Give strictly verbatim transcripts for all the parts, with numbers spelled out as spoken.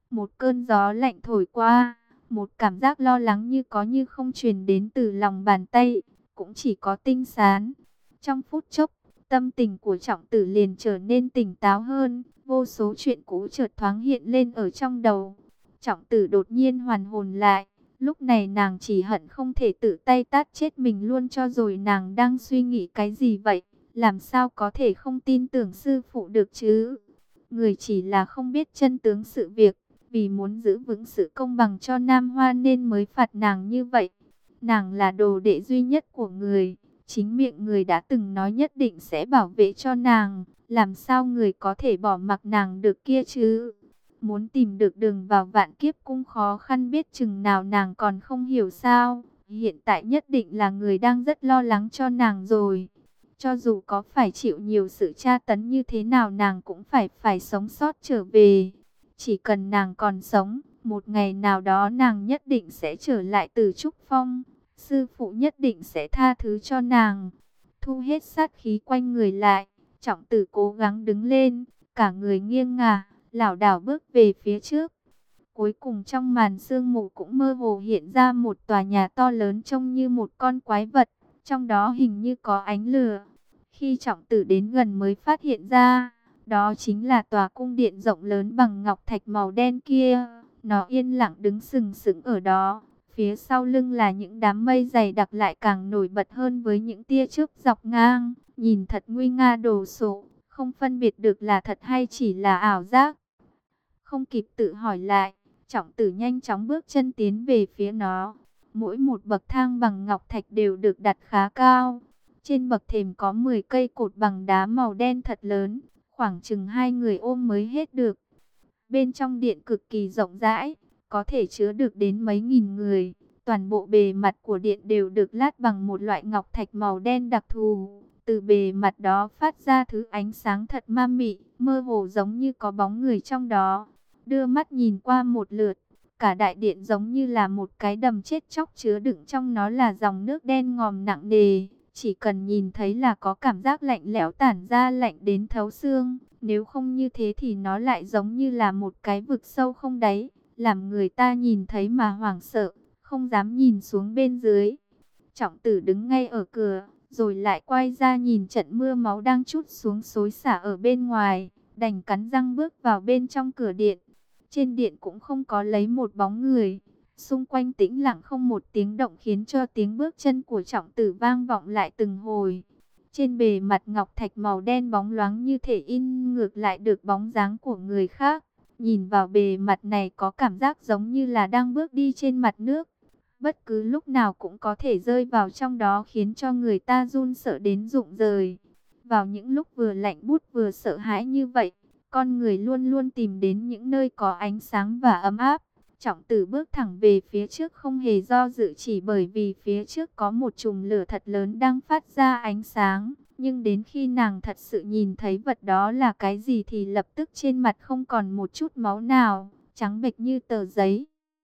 Một cơn gió lạnh thổi qua, một cảm giác lo lắng như có như không truyền đến từ lòng bàn tay, cũng chỉ có Tinh Sán. Trong phút chốc, tâm tình của Trọng Tử liền trở nên tỉnh táo hơn, vô số chuyện cũ chợt thoáng hiện lên ở trong đầu. Trọng Tử đột nhiên hoàn hồn lại, lúc này nàng chỉ hận không thể tự tay tát chết mình luôn cho rồi. Nàng đang suy nghĩ cái gì vậy? Làm sao có thể không tin tưởng sư phụ được chứ? Người chỉ là không biết chân tướng sự việc, vì muốn giữ vững sự công bằng cho Nam Hoa nên mới phạt nàng như vậy. Nàng là đồ đệ duy nhất của người, chính miệng người đã từng nói nhất định sẽ bảo vệ cho nàng, làm sao người có thể bỏ mặc nàng được kia chứ? Muốn tìm được đường vào Vạn Kiếp Cung khó khăn biết chừng nào nàng còn không hiểu sao? Hiện tại nhất định là người đang rất lo lắng cho nàng rồi. Cho dù có phải chịu nhiều sự tra tấn như thế nào nàng cũng phải phải sống sót trở về. Chỉ cần nàng còn sống, một ngày nào đó nàng nhất định sẽ trở lại Từ Trúc Phong. Sư phụ nhất định sẽ tha thứ cho nàng. Thu hết sát khí quanh người lại, Trọng Tử cố gắng đứng lên, cả người nghiêng ngả, lảo đảo bước về phía trước. Cuối cùng trong màn sương mù cũng mơ hồ hiện ra một tòa nhà to lớn trông như một con quái vật, trong đó hình như có ánh lửa. Khi Trọng Tử đến gần mới phát hiện ra, đó chính là tòa cung điện rộng lớn bằng ngọc thạch màu đen kia. Nó yên lặng đứng sừng sững ở đó. Phía sau lưng là những đám mây dày đặc lại càng nổi bật hơn với những tia chớp dọc ngang. Nhìn thật nguy nga đồ sộ, không phân biệt được là thật hay chỉ là ảo giác. Không kịp tự hỏi lại, Trọng Tử nhanh chóng bước chân tiến về phía nó. Mỗi một bậc thang bằng ngọc thạch đều được đặt khá cao. Trên bậc thềm có mười cây cột bằng đá màu đen thật lớn, khoảng chừng hai người ôm mới hết được. Bên trong điện cực kỳ rộng rãi, có thể chứa được đến mấy nghìn người. Toàn bộ bề mặt của điện đều được lát bằng một loại ngọc thạch màu đen đặc thù. Từ bề mặt đó phát ra thứ ánh sáng thật ma mị, mơ hồ giống như có bóng người trong đó. Đưa mắt nhìn qua một lượt, cả đại điện giống như là một cái đầm chết chóc, chứa đựng trong nó là dòng nước đen ngòm nặng nề. Chỉ cần nhìn thấy là có cảm giác lạnh lẽo tản ra, lạnh đến thấu xương. Nếu không như thế thì nó lại giống như là một cái vực sâu không đáy, làm người ta nhìn thấy mà hoảng sợ, không dám nhìn xuống bên dưới. Trọng Tử đứng ngay ở cửa, rồi lại quay ra nhìn trận mưa máu đang trút xuống xối xả ở bên ngoài, đành cắn răng bước vào bên trong cửa điện. Trên điện cũng không có lấy một bóng người, xung quanh tĩnh lặng không một tiếng động, khiến cho tiếng bước chân của Trọng Tử vang vọng lại từng hồi. Trên bề mặt ngọc thạch màu đen bóng loáng như thể in ngược lại được bóng dáng của người khác. Nhìn vào bề mặt này có cảm giác giống như là đang bước đi trên mặt nước. Bất cứ lúc nào cũng có thể rơi vào trong đó, khiến cho người ta run sợ đến rụng rời. Vào những lúc vừa lạnh buốt vừa sợ hãi như vậy, con người luôn luôn tìm đến những nơi có ánh sáng và ấm áp. Trọng Tử bước thẳng về phía trước không hề do dự, chỉ bởi vì phía trước có một chùm lửa thật lớn đang phát ra ánh sáng. Nhưng đến khi nàng thật sự nhìn thấy vật đó là cái gì thì lập tức trên mặt không còn một chút máu nào, trắng bệch như tờ giấy.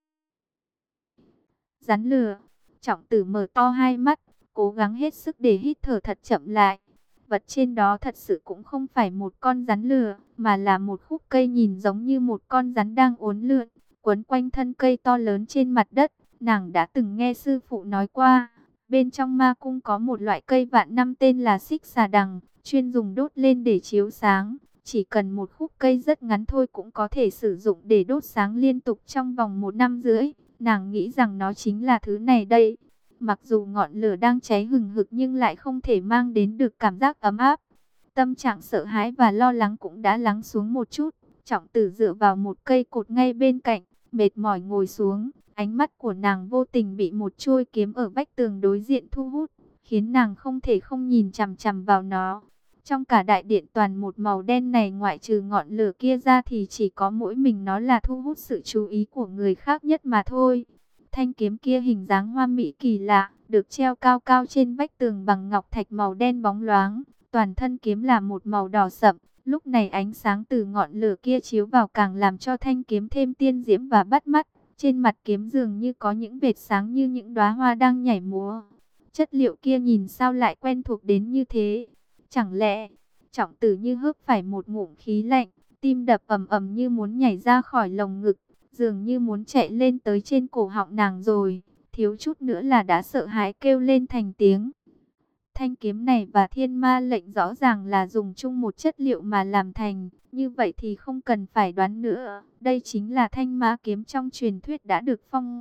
Rắn lửa. Trọng Tử mở to hai mắt, cố gắng hết sức để hít thở thật chậm lại. Vật trên đó thật sự cũng không phải một con rắn lửa, mà là một khúc cây nhìn giống như một con rắn đang uốn lượn, quấn quanh thân cây to lớn trên mặt đất. Nàng đã từng nghe sư phụ nói qua, bên trong ma cung có một loại cây vạn năm tên là xích xà đằng, chuyên dùng đốt lên để chiếu sáng. Chỉ cần một khúc cây rất ngắn thôi cũng có thể sử dụng để đốt sáng liên tục trong vòng một năm rưỡi. Nàng nghĩ rằng nó chính là thứ này đây. Mặc dù ngọn lửa đang cháy hừng hực nhưng lại không thể mang đến được cảm giác ấm áp. Tâm trạng sợ hãi và lo lắng cũng đã lắng xuống một chút. Trọng Tử dựa vào một cây cột ngay bên cạnh, mệt mỏi ngồi xuống. Ánh mắt của nàng vô tình bị một chuôi kiếm ở vách tường đối diện thu hút, khiến nàng không thể không nhìn chằm chằm vào nó. Trong cả đại điện toàn một màu đen này, ngoại trừ ngọn lửa kia ra thì chỉ có mỗi mình nó là thu hút sự chú ý của người khác nhất mà thôi. Thanh kiếm kia hình dáng hoa mỹ kỳ lạ, được treo cao cao trên vách tường bằng ngọc thạch màu đen bóng loáng. Toàn thân kiếm là một màu đỏ sậm. Lúc này ánh sáng từ ngọn lửa kia chiếu vào càng làm cho thanh kiếm thêm tiên diễm và bắt mắt. Trên mặt kiếm dường như có những vệt sáng như những đóa hoa đang nhảy múa. Chất liệu kia nhìn sao lại quen thuộc đến như thế? Chẳng lẽ, Trọng Tử như hớp phải một ngụm khí lạnh, tim đập ầm ầm như muốn nhảy ra khỏi lồng ngực. dường như muốn chạy lên tới trên cổ họng nàng rồi, thiếu chút nữa là đã sợ hãi kêu lên thành tiếng. Thanh kiếm này và thiên ma lệnh rõ ràng là dùng chung một chất liệu mà làm thành, như vậy thì không cần phải đoán nữa, đây chính là thanh ma kiếm trong truyền thuyết đã được phong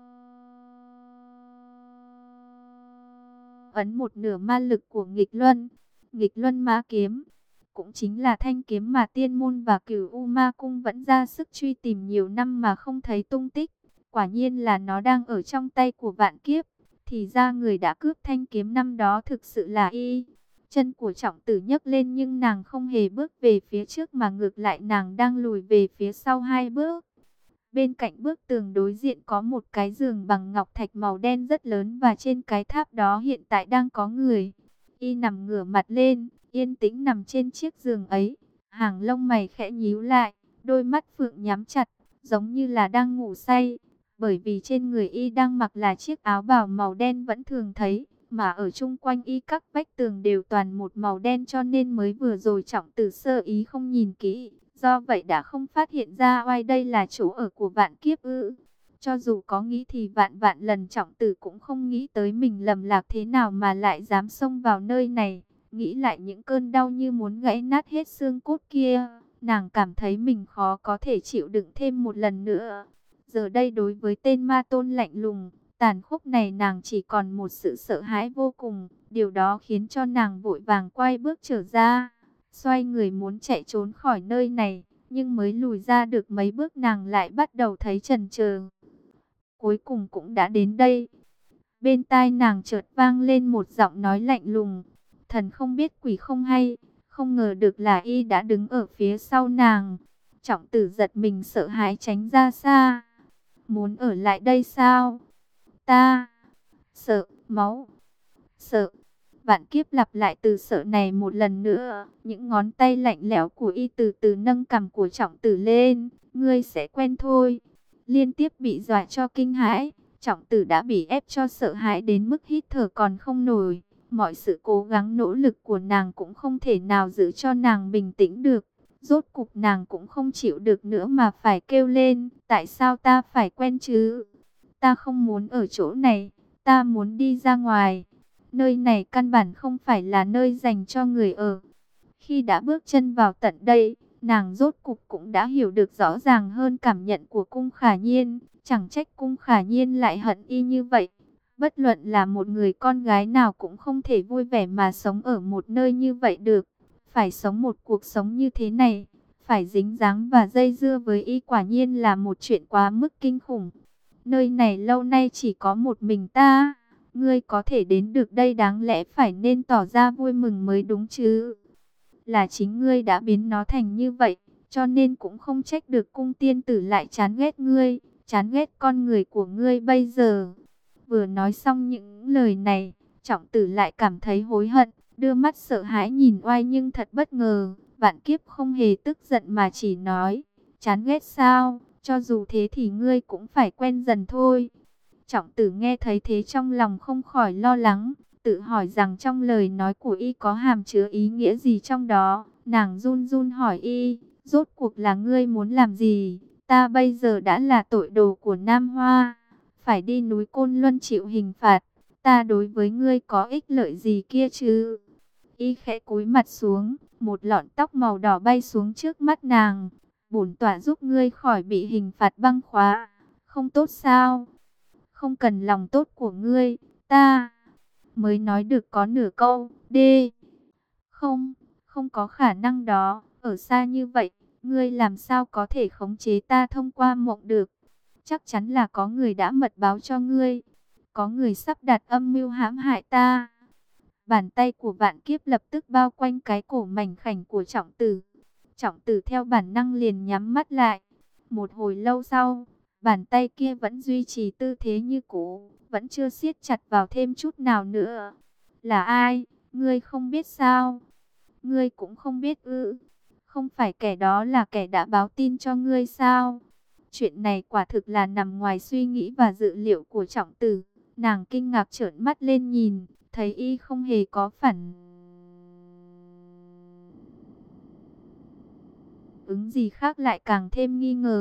ấn một nửa ma lực của nghịch luân. Nghịch luân ma kiếm cũng chính là thanh kiếm mà tiên môn và Cửu U Ma Cung vẫn ra sức truy tìm nhiều năm mà không thấy tung tích. Quả nhiên là nó đang ở trong tay của Vạn Kiếp. Thì ra người đã cướp thanh kiếm năm đó thực sự là y. Chân của Trọng Tử nhấc lên nhưng nàng không hề bước về phía trước mà ngược lại nàng đang lùi về phía sau hai bước. Bên cạnh bức tường đối diện có một cái giường bằng ngọc thạch màu đen rất lớn và trên cái tháp đó hiện tại đang có người. Y nằm ngửa mặt lên, yên tĩnh nằm trên chiếc giường ấy. Hàng lông mày khẽ nhíu lại, đôi mắt phượng nhắm chặt, giống như là đang ngủ say. Bởi vì trên người y đang mặc là chiếc áo bào màu đen vẫn thường thấy, mà ở chung quanh y các vách tường đều toàn một màu đen cho nên mới vừa rồi Trọng Tử sơ ý không nhìn kỹ. Do vậy đã không phát hiện ra oai đây là chỗ ở của Vạn Kiếp ư. Cho dù có nghĩ thì vạn vạn lần Trọng Tử cũng không nghĩ tới mình lầm lạc thế nào mà lại dám xông vào nơi này. Nghĩ lại những cơn đau như muốn gãy nát hết xương cốt kia, nàng cảm thấy mình khó có thể chịu đựng thêm một lần nữa. Giờ đây đối với tên ma tôn lạnh lùng, tàn khốc này nàng chỉ còn một sự sợ hãi vô cùng. Điều đó khiến cho nàng vội vàng quay bước trở ra. Xoay người muốn chạy trốn khỏi nơi này, nhưng mới lùi ra được mấy bước nàng lại bắt đầu thấy chần chờ. Cuối cùng cũng đã đến đây. Bên tai nàng chợt vang lên một giọng nói lạnh lùng. Thần không biết quỷ không hay, không ngờ được là y đã đứng ở phía sau nàng. Trọng Tử giật mình sợ hãi tránh ra xa. Muốn ở lại đây sao? Ta sợ máu, sợ. Vạn Kiếp lặp lại từ sợ này một lần nữa, những ngón tay lạnh lẽo của y từ từ nâng cằm của Trọng Tử lên. Ngươi sẽ quen thôi. Liên tiếp bị dọa cho kinh hãi, Trọng Tử đã bị ép cho sợ hãi đến mức hít thở còn không nổi. Mọi sự cố gắng nỗ lực của nàng cũng không thể nào giữ cho nàng bình tĩnh được. Rốt cục nàng cũng không chịu được nữa mà phải kêu lên. Tại sao ta phải quen chứ? Ta không muốn ở chỗ này, ta muốn đi ra ngoài. Nơi này căn bản không phải là nơi dành cho người ở. Khi đã bước chân vào tận đây, nàng rốt cục cũng đã hiểu được rõ ràng hơn cảm nhận của Cung Khả Nhiên. Chẳng trách Cung Khả Nhiên lại hận y như vậy. Bất luận là một người con gái nào cũng không thể vui vẻ mà sống ở một nơi như vậy được. Phải sống một cuộc sống như thế này, phải dính dáng và dây dưa với y quả nhiên là một chuyện quá mức kinh khủng. Nơi này lâu nay chỉ có một mình ta. Ngươi có thể đến được đây đáng lẽ phải nên tỏ ra vui mừng mới đúng chứ. Là chính ngươi đã biến nó thành như vậy, cho nên cũng không trách được cung tiên tử lại chán ghét ngươi, chán ghét con người của ngươi bây giờ. Vừa nói xong những lời này, Trọng Tử lại cảm thấy hối hận, đưa mắt sợ hãi nhìn oai nhưng thật bất ngờ. Vạn Kiếp không hề tức giận mà chỉ nói, chán ghét sao, cho dù thế thì ngươi cũng phải quen dần thôi. Trọng Tử nghe thấy thế trong lòng không khỏi lo lắng, tự hỏi rằng trong lời nói của y có hàm chứa ý nghĩa gì trong đó. Nàng run run hỏi y, rốt cuộc là ngươi muốn làm gì? Ta bây giờ đã là tội đồ của Nam Hoa, phải đi núi Côn Luân chịu hình phạt. Ta đối với ngươi có ích lợi gì kia chứ? Y khẽ cúi mặt xuống, một lọn tóc màu đỏ bay xuống trước mắt nàng. Bổn tọa giúp ngươi khỏi bị hình phạt băng khóa, không tốt sao? Không cần lòng tốt của ngươi, ta mới nói được có nửa câu. Đê, không, không có khả năng đó. Ở xa như vậy, ngươi làm sao có thể khống chế ta thông qua mộng được? Chắc chắn là có người đã mật báo cho ngươi, có người sắp đặt âm mưu hãm hại ta. Bàn tay của Vạn Kiếp lập tức bao quanh cái cổ mảnh khảnh của Trọng Tử. Trọng Tử theo bản năng liền nhắm mắt lại. Một hồi lâu sau, bàn tay kia vẫn duy trì tư thế như cũ, vẫn chưa siết chặt vào thêm chút nào nữa. Là ai? Ngươi không biết sao? Ngươi cũng không biết ư? Không phải kẻ đó là kẻ đã báo tin cho ngươi sao? Chuyện này quả thực là nằm ngoài suy nghĩ và dự liệu của Trọng Tử. Nàng kinh ngạc trợn mắt lên nhìn, thấy y không hề có phản ứng gì khác lại càng thêm nghi ngờ.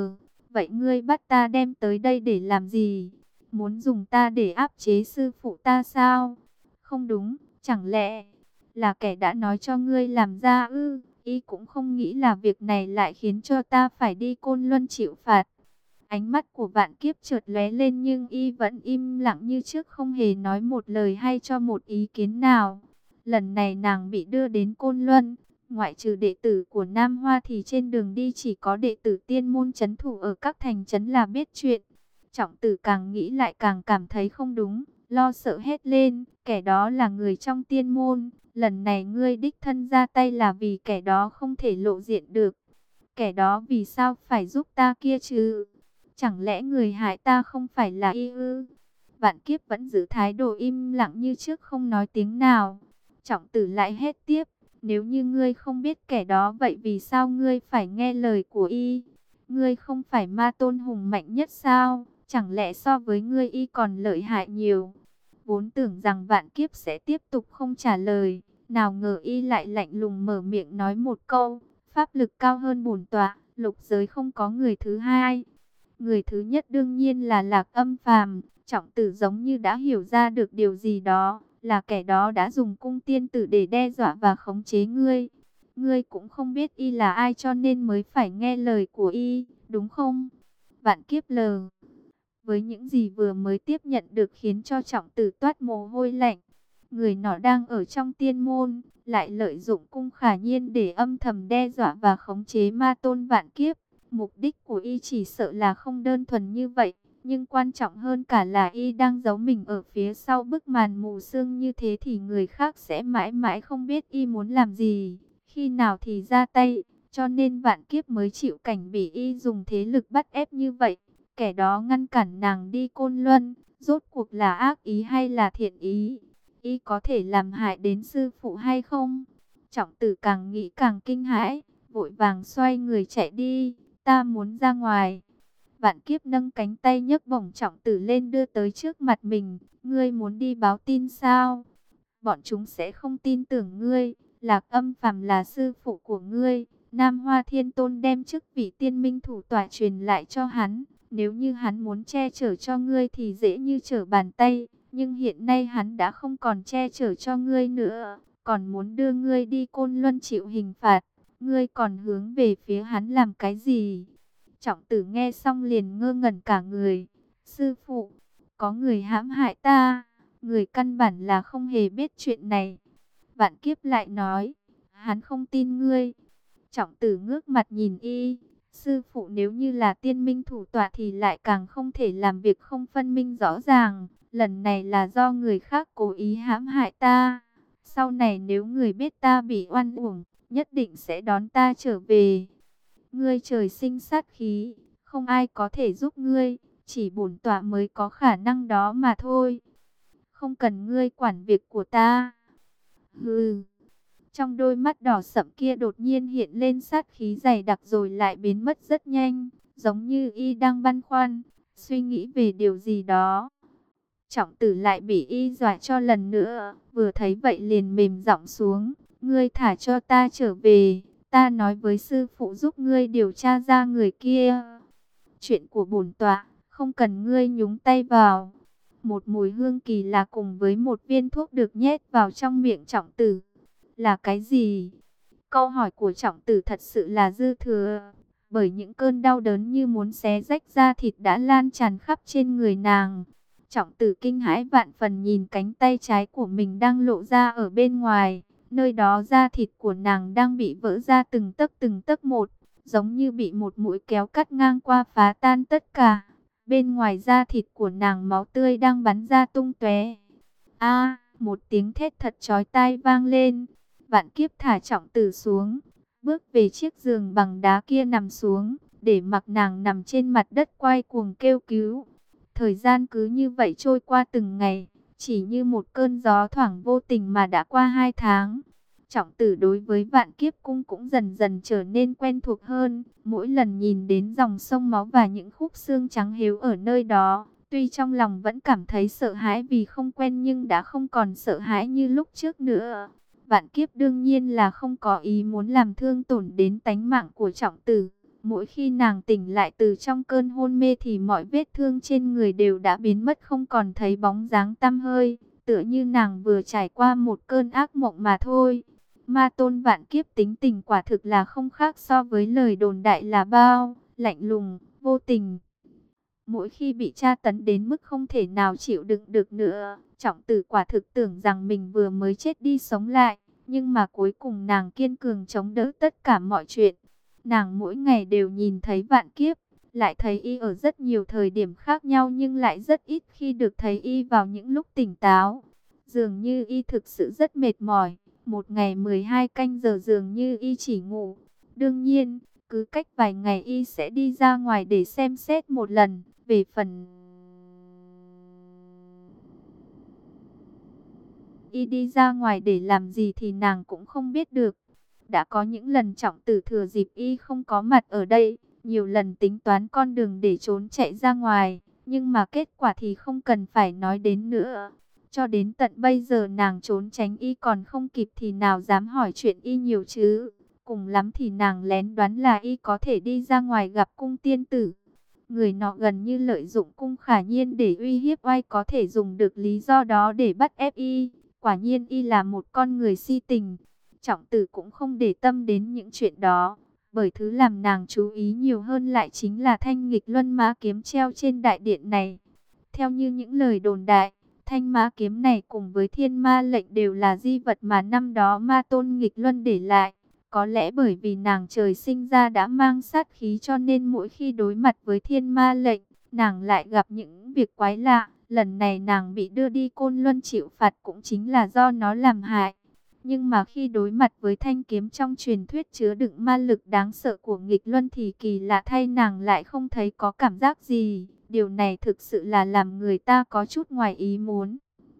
Vậy ngươi bắt ta đem tới đây để làm gì? Muốn dùng ta để áp chế sư phụ ta sao? Không đúng, chẳng lẽ là kẻ đã nói cho ngươi làm ra ư? Y cũng không nghĩ là việc này lại khiến cho ta phải đi Côn Luân chịu phạt. Ánh mắt của Vạn Kiếp chợt lóe lên, nhưng y vẫn im lặng như trước, không hề nói một lời hay cho một ý kiến nào. Lần này nàng bị đưa đến Côn Luân, ngoại trừ đệ tử của Nam Hoa thì trên đường đi chỉ có đệ tử tiên môn trấn thủ ở các thành trấn là biết chuyện. Trọng Tử càng nghĩ lại càng cảm thấy không đúng, lo sợ hét lên, kẻ đó là người trong tiên môn, lần này ngươi đích thân ra tay là vì kẻ đó không thể lộ diện được. Kẻ đó vì sao phải giúp ta kia chứ? Chẳng lẽ người hại ta không phải là y ư? Vạn Kiếp vẫn giữ thái độ im lặng như trước, không nói tiếng nào. Trọng Tử lại hét tiếp, nếu như ngươi không biết kẻ đó, vậy vì sao ngươi phải nghe lời của y? Ngươi không phải ma tôn hùng mạnh nhất sao? Chẳng lẽ so với ngươi y còn lợi hại nhiều? Vốn tưởng rằng Vạn Kiếp sẽ tiếp tục không trả lời, nào ngờ y lại lạnh lùng mở miệng nói một câu, pháp lực cao hơn bổn tọa, lục giới không có người thứ hai. Người thứ nhất đương nhiên là Lạc Âm Phàm. Trọng Tử giống như đã hiểu ra được điều gì đó, là kẻ đó đã dùng cung tiên tử để đe dọa và khống chế ngươi. Ngươi cũng không biết y là ai cho nên mới phải nghe lời của y, đúng không? Vạn Kiếp lờ với những gì vừa mới tiếp nhận được khiến cho Trọng Tử toát mồ hôi lạnh. Người nọ đang ở trong tiên môn, lại lợi dụng cung khả nhiên để âm thầm đe dọa và khống chế ma tôn Vạn Kiếp. Mục đích của y chỉ sợ là không đơn thuần như vậy, nhưng quan trọng hơn cả là y đang giấu mình ở phía sau bức màn mù sương, như thế thì người khác sẽ mãi mãi không biết y muốn làm gì, khi nào thì ra tay, cho nên Vạn Kiếp mới chịu cảnh bị y dùng thế lực bắt ép như vậy. Kẻ đó ngăn cản nàng đi Côn Luân, rốt cuộc là ác ý hay là thiện ý? Y có thể làm hại đến sư phụ hay không? Trọng Tử càng nghĩ càng kinh hãi, vội vàng xoay người chạy đi. Ta muốn ra ngoài. Vạn Kiếp nâng cánh tay nhấc bổng Trọng Tử lên đưa tới trước mặt mình. Ngươi muốn đi báo tin sao? Bọn chúng sẽ không tin tưởng ngươi. Lạc Âm Phàm là sư phụ của ngươi. Nam Hoa Thiên Tôn đem chức vị tiên minh thủ tọa truyền lại cho hắn. Nếu như hắn muốn che chở cho ngươi thì dễ như trở bàn tay. Nhưng hiện nay hắn đã không còn che chở cho ngươi nữa. Còn muốn đưa ngươi đi Côn Luân chịu hình phạt. Ngươi còn hướng về phía hắn làm cái gì? Trọng Tử nghe xong liền ngơ ngẩn cả người. Sư phụ, có người hãm hại ta. Người căn bản là không hề biết chuyện này. Vạn Kiếp lại nói, hắn không tin ngươi. Trọng Tử ngước mặt nhìn y. Sư phụ nếu như là tiên minh thủ tọa thì lại càng không thể làm việc không phân minh rõ ràng. Lần này là do người khác cố ý hãm hại ta. Sau này nếu người biết ta bị oan uổng, nhất định sẽ đón ta trở về. Ngươi trời sinh sát khí, không ai có thể giúp ngươi, chỉ bổn tọa mới có khả năng đó mà thôi. Không cần ngươi quản việc của ta. Hừ. Trong đôi mắt đỏ sậm kia đột nhiên hiện lên sát khí dày đặc rồi lại biến mất rất nhanh, giống như y đang băn khoăn, suy nghĩ về điều gì đó. Trọng Tử lại bị y dọa cho lần nữa, vừa thấy vậy liền mềm giọng xuống, ngươi thả cho ta trở về, ta nói với sư phụ giúp ngươi điều tra ra người kia. Chuyện của bổn tọa, không cần ngươi nhúng tay vào. Một mùi hương kỳ lạ cùng với một viên thuốc được nhét vào trong miệng Trọng Tử. Là cái gì? Câu hỏi của Trọng Tử thật sự là dư thừa, bởi những cơn đau đớn như muốn xé rách da thịt đã lan tràn khắp trên người nàng. Trọng Tử kinh hãi vạn phần nhìn cánh tay trái của mình đang lộ ra ở bên ngoài. Nơi đó da thịt của nàng đang bị vỡ ra từng tấc từng tấc một, giống như bị một mũi kéo cắt ngang qua phá tan tất cả. Bên ngoài da thịt của nàng máu tươi đang bắn ra tung tóe. A, một tiếng thét thật chói tai vang lên. Vạn Kiếp thả Trọng Tử xuống, bước về chiếc giường bằng đá kia nằm xuống, để mặc nàng nằm trên mặt đất quay cuồng kêu cứu. Thời gian cứ như vậy trôi qua từng ngày, chỉ như một cơn gió thoảng vô tình mà đã qua hai tháng. Trọng Tử đối với Vạn Kiếp cung cũng dần dần trở nên quen thuộc hơn. Mỗi lần nhìn đến dòng sông máu và những khúc xương trắng héo ở nơi đó, tuy trong lòng vẫn cảm thấy sợ hãi vì không quen nhưng đã không còn sợ hãi như lúc trước nữa. Vạn Kiếp đương nhiên là không có ý muốn làm thương tổn đến tánh mạng của Trọng Tử. Mỗi khi nàng tỉnh lại từ trong cơn hôn mê thì mọi vết thương trên người đều đã biến mất, không còn thấy bóng dáng tăm hơi, tựa như nàng vừa trải qua một cơn ác mộng mà thôi. Ma Tôn Vạn Kiếp tính tình quả thực là không khác so với lời đồn đại là bao, lạnh lùng, vô tình. Mỗi khi bị tra tấn đến mức không thể nào chịu đựng được nữa, Trọng Tử quả thực tưởng rằng mình vừa mới chết đi sống lại, nhưng mà cuối cùng nàng kiên cường chống đỡ tất cả mọi chuyện. Nàng mỗi ngày đều nhìn thấy Vạn Kiếp, lại thấy y ở rất nhiều thời điểm khác nhau, nhưng lại rất ít khi được thấy y vào những lúc tỉnh táo. Dường như y thực sự rất mệt mỏi, một ngày mười hai canh giờ dường như y chỉ ngủ. Đương nhiên, cứ cách vài ngày y sẽ đi ra ngoài để xem xét một lần. Về phần y đi ra ngoài để làm gì thì nàng cũng không biết được. Đã có những lần Trọng Tử thừa dịp y không có mặt ở đây, nhiều lần tính toán con đường để trốn chạy ra ngoài, nhưng mà kết quả thì không cần phải nói đến nữa. Cho đến tận bây giờ nàng trốn tránh y còn không kịp thì nào dám hỏi chuyện y nhiều chứ. Cùng lắm thì nàng lén đoán là y có thể đi ra ngoài gặp cung tiên tử. Người nọ gần như lợi dụng cung Khả Nhiên để uy hiếp oai, có thể dùng được lý do đó để bắt ép y. Quả nhiên y là một con người si tình. Trọng Tử cũng không để tâm đến những chuyện đó, bởi thứ làm nàng chú ý nhiều hơn lại chính là thanh nghịch luân mã kiếm treo trên đại điện này. Theo như những lời đồn đại, thanh mã kiếm này cùng với thiên ma lệnh đều là di vật mà năm đó ma tôn nghịch luân để lại. Có lẽ bởi vì nàng trời sinh ra đã mang sát khí, cho nên mỗi khi đối mặt với thiên ma lệnh, nàng lại gặp những việc quái lạ. Lần này nàng bị đưa đi Côn Luân chịu phạt cũng chính là do nó làm hại. Nhưng mà khi đối mặt với thanh kiếm trong truyền thuyết chứa đựng ma lực đáng sợ của nghịch luân thì kỳ lạ thay nàng lại không thấy có cảm giác gì. Điều này thực sự là làm người ta có chút ngoài ý muốn.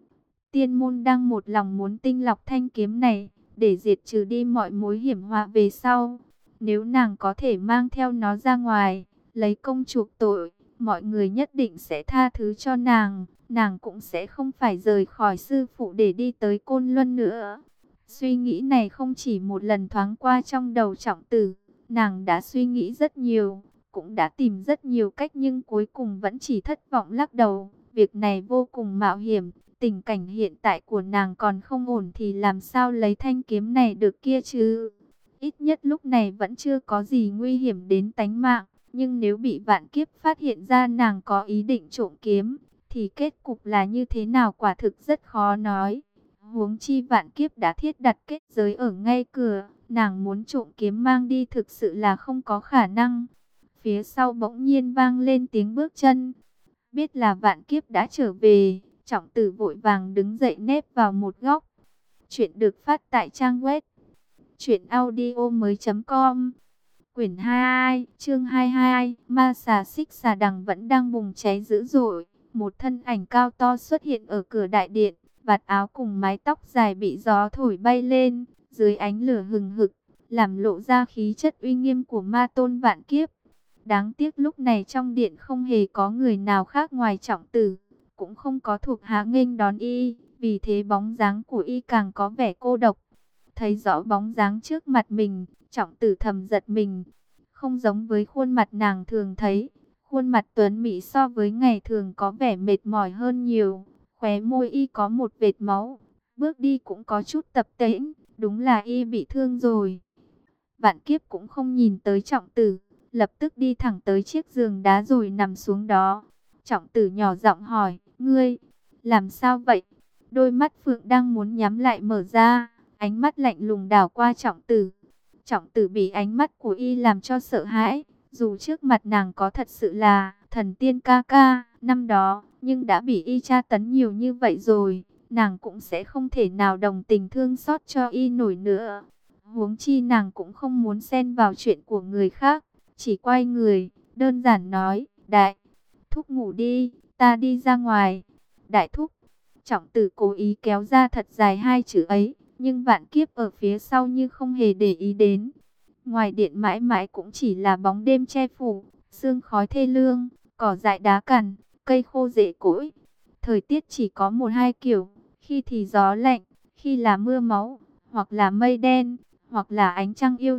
Tiên môn đang một lòng muốn tinh lọc thanh kiếm này, để diệt trừ đi mọi mối hiểm họa về sau. Nếu nàng có thể mang theo nó ra ngoài, lấy công chuộc tội, mọi người nhất định sẽ tha thứ cho nàng. Nàng cũng sẽ không phải rời khỏi sư phụ để đi tới Côn Luân nữa. Suy nghĩ này không chỉ một lần thoáng qua trong đầu Trọng Tử. Nàng đã suy nghĩ rất nhiều, cũng đã tìm rất nhiều cách, nhưng cuối cùng vẫn chỉ thất vọng lắc đầu. Việc này vô cùng mạo hiểm. Tình cảnh hiện tại của nàng còn không ổn thì làm sao lấy thanh kiếm này được kia chứ? Ít nhất lúc này vẫn chưa có gì nguy hiểm đến tánh mạng. Nhưng nếu bị Vạn Kiếp phát hiện ra nàng có ý định trộm kiếm, thì kết cục là như thế nào quả thực rất khó nói. Huống chi Vạn Kiếp đã thiết đặt kết giới ở ngay cửa, nàng muốn trộm kiếm mang đi thực sự là không có khả năng. Phía sau bỗng nhiên vang lên tiếng bước chân. Biết là Vạn Kiếp đã trở về, Trọng Tử vội vàng đứng dậy nép vào một góc. Chuyện được phát tại trang web truyện audio mới chấm com. Quyển hai, chương hai mươi hai, ma xà xích xà đằng vẫn đang bùng cháy dữ dội. Một thân ảnh cao to xuất hiện ở cửa đại điện, vạt áo cùng mái tóc dài bị gió thổi bay lên, dưới ánh lửa hừng hực, làm lộ ra khí chất uy nghiêm của ma tôn Vạn Kiếp. Đáng tiếc lúc này trong điện không hề có người nào khác ngoài Trọng Tử, cũng không có thuộc hạ nghênh đón y, vì thế bóng dáng của y càng có vẻ cô độc. Thấy rõ bóng dáng trước mặt mình, Trọng Tử thầm giật mình, không giống với khuôn mặt nàng thường thấy. Khuôn mặt tuấn mỹ so với ngày thường có vẻ mệt mỏi hơn nhiều, khóe môi y có một vệt máu, bước đi cũng có chút tập tễnh, đúng là y bị thương rồi. Vạn Kiếp cũng không nhìn tới Trọng Tử, lập tức đi thẳng tới chiếc giường đá rồi nằm xuống đó. Trọng Tử nhỏ giọng hỏi, ngươi, làm sao vậy? Đôi mắt Phượng đang muốn nhắm lại mở ra, ánh mắt lạnh lùng đảo qua Trọng Tử. Trọng Tử bị ánh mắt của y làm cho sợ hãi, dù trước mặt nàng có thật sự là thần tiên ca ca năm đó, nhưng đã bị y tra tấn nhiều như vậy rồi, nàng cũng sẽ không thể nào đồng tình thương xót cho y nổi nữa. Huống chi nàng cũng không muốn xen vào chuyện của người khác, chỉ quay người, đơn giản nói, đại thúc ngủ đi, ta đi ra ngoài. Đại thúc. Trọng Tử cố ý kéo ra thật dài hai chữ ấy, nhưng Vạn Kiếp ở phía sau như không hề để ý đến. Ngoài điện mãi mãi cũng chỉ là bóng đêm che phủ, sương khói thê lương, cỏ dại đá cằn, cây khô rễ cỗi. Thời tiết chỉ có một hai kiểu, khi thì gió lạnh, khi là mưa máu, hoặc là mây đen, hoặc là ánh trăng yêu dị,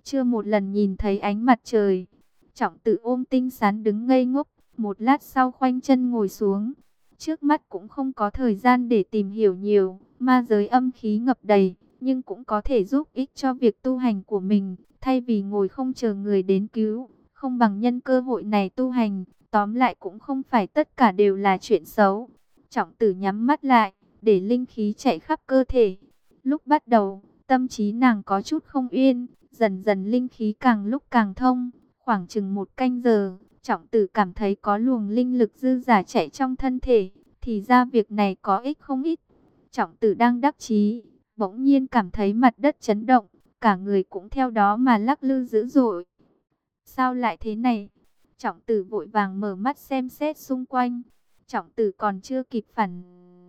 chưa một lần nhìn thấy ánh mặt trời. Trọng Tử ôm Tinh Sán đứng ngây ngốc, một lát sau khoanh chân ngồi xuống. Trước mắt cũng không có thời gian để tìm hiểu nhiều, ma giới âm khí ngập đầy, nhưng cũng có thể giúp ích cho việc tu hành của mình. Thay vì ngồi không chờ người đến cứu, không bằng nhân cơ hội này tu hành. Tóm lại cũng không phải tất cả đều là chuyện xấu. Trọng Tử nhắm mắt lại, để linh khí chạy khắp cơ thể. Lúc bắt đầu, tâm trí nàng có chút không yên, dần dần linh khí càng lúc càng thông. Khoảng chừng một canh giờ, Trọng Tử cảm thấy có luồng linh lực dư dả chạy trong thân thể. Thì ra việc này có ích không ít. Trọng Tử đang đắc chí, bỗng nhiên cảm thấy mặt đất chấn động, cả người cũng theo đó mà lắc lư dữ dội. Sao lại thế này? Trọng Tử vội vàng mở mắt xem xét xung quanh. Trọng Tử còn chưa kịp phản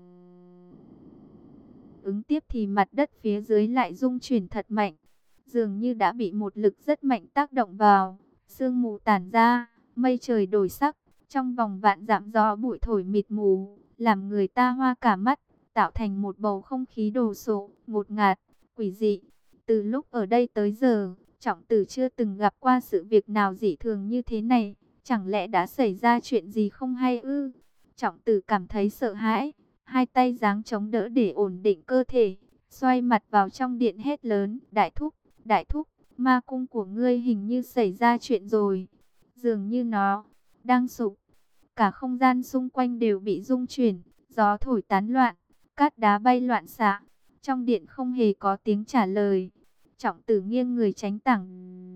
ứng tiếp thì mặt đất phía dưới lại rung chuyển thật mạnh, dường như đã bị một lực rất mạnh tác động vào. Sương mù tản ra, mây trời đổi sắc, trong vòng vạn dặm gió bụi thổi mịt mù, làm người ta hoa cả mắt, tạo thành một bầu không khí đồ sộ, ngột ngạt, quỷ dị. Từ lúc ở đây tới giờ, Trọng Tử chưa từng gặp qua sự việc nào dị thường như thế này. Chẳng lẽ đã xảy ra chuyện gì không hay ư? Trọng Tử cảm thấy sợ hãi, hai tay giáng chống đỡ để ổn định cơ thể, xoay mặt vào trong điện hét lớn: Đại thúc, đại thúc, ma cung của ngươi hình như xảy ra chuyện rồi. Dường như nó đang sụp, cả không gian xung quanh đều bị rung chuyển, gió thổi tán loạn, cát đá bay loạn xạ. Trong điện không hề có tiếng trả lời. Trọng Tử nghiêng người tránh tảng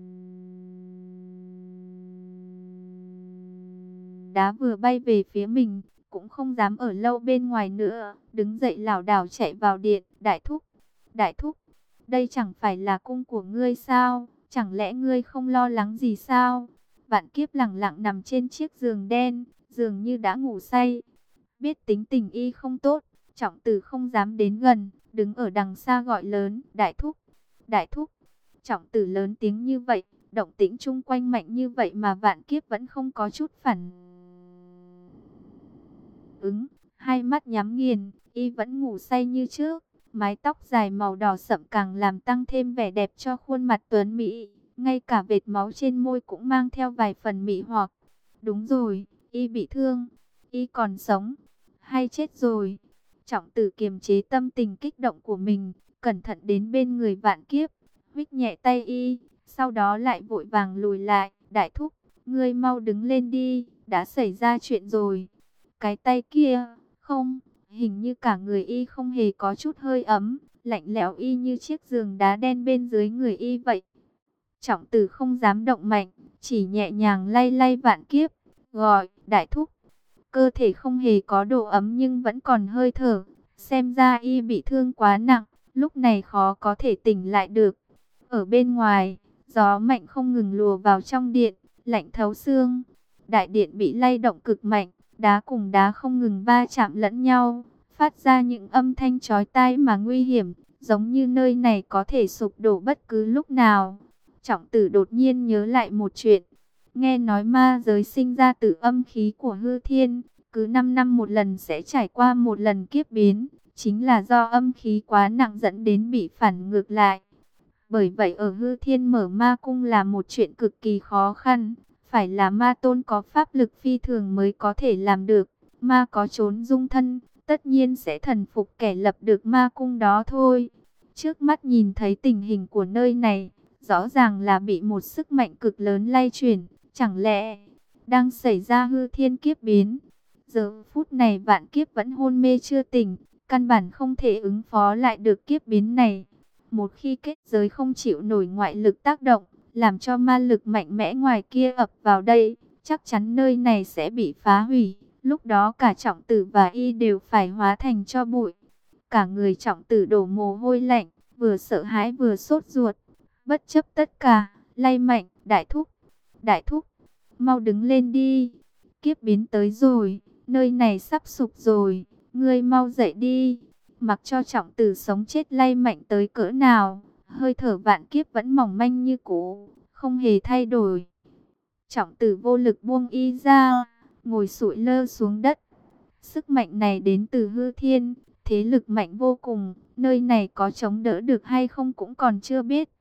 đá vừa bay về phía mình, cũng không dám ở lâu bên ngoài nữa, đứng dậy lảo đảo chạy vào điện. Đại thúc, đại thúc, đây chẳng phải là cung của ngươi sao? Chẳng lẽ ngươi không lo lắng gì sao? Vạn Kiếp lẳng lặng nằm trên chiếc giường đen, dường như đã ngủ say. Biết tính tình y không tốt, Trọng Tử không dám đến gần, đứng ở đằng xa gọi lớn: Đại thúc, đại thúc. Trọng Tử lớn tiếng như vậy, động tĩnh chung quanh mạnh như vậy mà Vạn Kiếp vẫn không có chút phản ứng, hai mắt nhắm nghiền, y vẫn ngủ say như trước. Mái tóc dài màu đỏ sậm càng làm tăng thêm vẻ đẹp cho khuôn mặt tuấn mỹ, ngay cả vệt máu trên môi cũng mang theo vài phần mị hoặc. Đúng rồi, y bị thương, y còn sống hay chết rồi? Trọng Tử kiềm chế tâm tình kích động của mình, cẩn thận đến bên người Vạn Kiếp, huých nhẹ tay y, sau đó lại vội vàng lùi lại. Đại thúc, ngươi mau đứng lên đi, đã xảy ra chuyện rồi. Cái tay kia, không, hình như cả người y không hề có chút hơi ấm, lạnh lẽo y như chiếc giường đá đen bên dưới người y vậy. Trọng Tử không dám động mạnh, chỉ nhẹ nhàng lay lay Vạn Kiếp, gọi: Đại thúc. Cơ thể không hề có độ ấm nhưng vẫn còn hơi thở, xem ra y bị thương quá nặng, lúc này khó có thể tỉnh lại được. Ở bên ngoài, gió mạnh không ngừng lùa vào trong điện, lạnh thấu xương. Đại điện bị lay động cực mạnh, đá cùng đá không ngừng va chạm lẫn nhau, phát ra những âm thanh chói tai mà nguy hiểm, giống như nơi này có thể sụp đổ bất cứ lúc nào. Trọng Tử đột nhiên nhớ lại một chuyện. Nghe nói ma giới sinh ra từ âm khí của hư thiên, cứ năm năm một lần sẽ trải qua một lần kiếp biến, chính là do âm khí quá nặng dẫn đến bị phản ngược lại. Bởi vậy ở hư thiên mở ma cung là một chuyện cực kỳ khó khăn, phải là ma tôn có pháp lực phi thường mới có thể làm được. Ma có trốn dung thân, tất nhiên sẽ thần phục kẻ lập được ma cung đó thôi. Trước mắt nhìn thấy tình hình của nơi này, rõ ràng là bị một sức mạnh cực lớn lay chuyển. Chẳng lẽ đang xảy ra hư thiên kiếp biến? Giờ phút này Vạn Kiếp vẫn hôn mê chưa tỉnh, căn bản không thể ứng phó lại được kiếp biến này. Một khi kết giới không chịu nổi ngoại lực tác động, làm cho ma lực mạnh mẽ ngoài kia ập vào đây, chắc chắn nơi này sẽ bị phá hủy. Lúc đó cả Trọng Tử và y đều phải hóa thành tro bụi. Cả người Trọng Tử đổ mồ hôi lạnh, vừa sợ hãi vừa sốt ruột. Bất chấp tất cả, lay mạnh: Đại thúc, đại thúc, mau đứng lên đi. Kiếp biến tới rồi, nơi này sắp sụp rồi, ngươi mau dậy đi. Mặc cho Trọng Tử sống chết lay mạnh tới cỡ nào, hơi thở Vạn Kiếp vẫn mỏng manh như cũ, không hề thay đổi. Trọng Tử vô lực buông y ra, ngồi sụi lơ xuống đất. Sức mạnh này đến từ hư thiên, thế lực mạnh vô cùng, nơi này có chống đỡ được hay không cũng còn chưa biết.